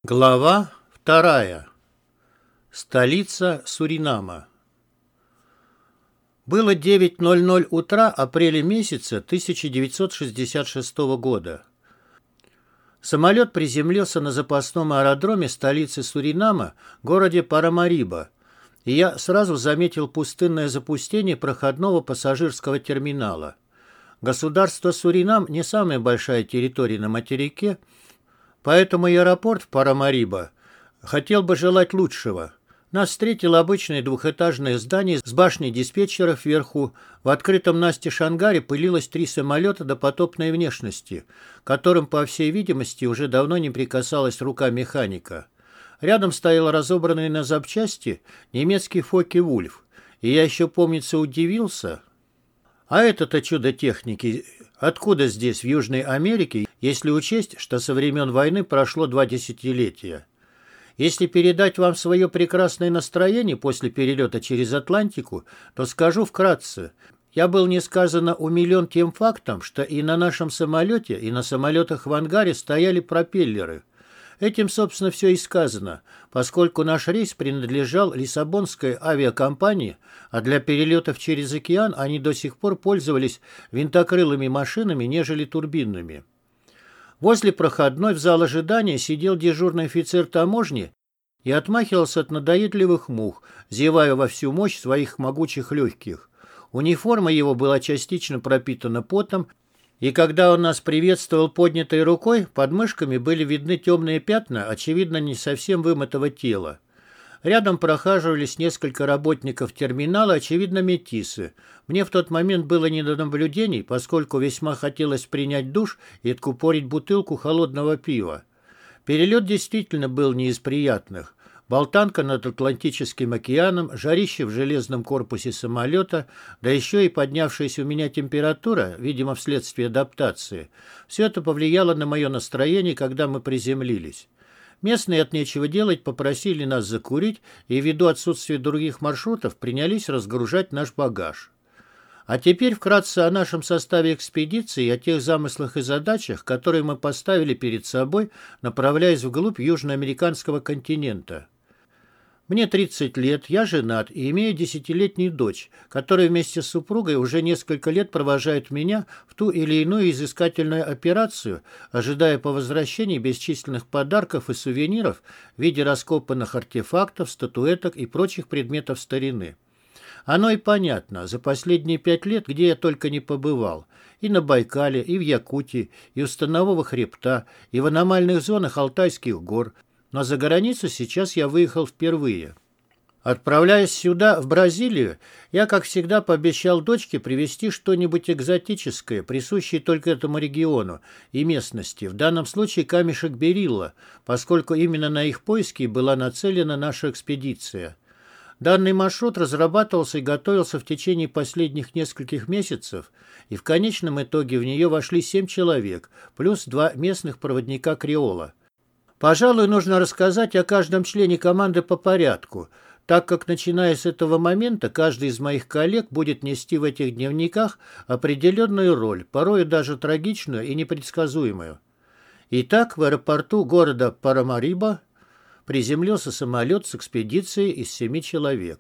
Глава 2. Столица Суринама. Было 9:00 утра апреля месяца 1966 года. Самолет приземлился на запасном аэродроме столицы Суринама, городе Парамариба, и я сразу заметил пустынное запустение проходного пассажирского терминала. Государство Суринам не самая большая территория на материке, поэтому аэропорт в Парамариба хотел бы желать лучшего. Нас встретило обычное двухэтажное здание с башней диспетчеров вверху. В открытом настежь ангаре пылилось 3 самолета допотопной внешности, которым, по всей видимости, уже давно не прикасалась рука механика. Рядом стоял разобранный на запчасти немецкий Фокке-Вульф, и я еще, помнится, удивился. А это-то чудо техники откуда здесь, в Южной Америке, если учесть, что со времен войны прошло 2 десятилетия? Если передать вам свое прекрасное настроение после перелета через Атлантику, то скажу вкратце. Я был несказанно умилен тем фактом, что и на нашем самолете, и на самолетах в ангаре стояли пропеллеры. Этим, собственно, все и сказано, поскольку наш рейс принадлежал Лиссабонской авиакомпании, а для перелетов через океан они до сих пор пользовались винтокрылыми машинами, нежели турбинными. Возле проходной в зал ожидания сидел дежурный офицер таможни и отмахивался от надоедливых мух, зевая во всю мощь своих могучих легких. Униформа его была частично пропитана потом, и когда он нас приветствовал поднятой рукой, под мышками были видны темные пятна, очевидно, не совсем вымытого тела. Рядом прохаживались несколько работников терминала, очевидно, метисы. Мне в тот момент было не до наблюдений, поскольку весьма хотелось принять душ и откупорить бутылку холодного пива. Перелет действительно был не из приятных. Болтанка над Атлантическим океаном, жарище в железном корпусе самолета, да еще и поднявшаяся у меня температура, видимо, вследствие адаптации. Все это повлияло на мое настроение, когда мы приземлились. Местные от нечего делать попросили нас закурить и ввиду отсутствия других маршрутов принялись разгружать наш багаж. А теперь вкратце о нашем составе экспедиции и о тех замыслах и задачах, которые мы поставили перед собой, направляясь вглубь южноамериканского континента. Мне 30 лет, я женат и имею 10-летнюю дочь, которая вместе с супругой уже несколько лет провожает меня в ту или иную изыскательную операцию, ожидая по возвращении бесчисленных подарков и сувениров в виде раскопанных артефактов, статуэток и прочих предметов старины. Оно и понятно, за последние 5 лет, где я только не побывал, и на Байкале, и в Якутии, и у Станового хребта, и в аномальных зонах Алтайских гор, но за границу сейчас я выехал впервые. Отправляясь сюда, в Бразилию, я, как всегда, пообещал дочке привезти что-нибудь экзотическое, присущее только этому региону и местности, в данном случае камешек берилла, поскольку именно на их поиски была нацелена наша экспедиция. Данный маршрут разрабатывался и готовился в течение последних нескольких месяцев, и в конечном итоге в нее вошли 7 человек, плюс 2 местных проводника-креола. Пожалуй, нужно рассказать о каждом члене команды по порядку, так как, начиная с этого момента, каждый из моих коллег будет нести в этих дневниках определенную роль, порой даже трагичную и непредсказуемую. Итак, в аэропорту города Парамариба приземлился самолет с экспедицией из 7 человек.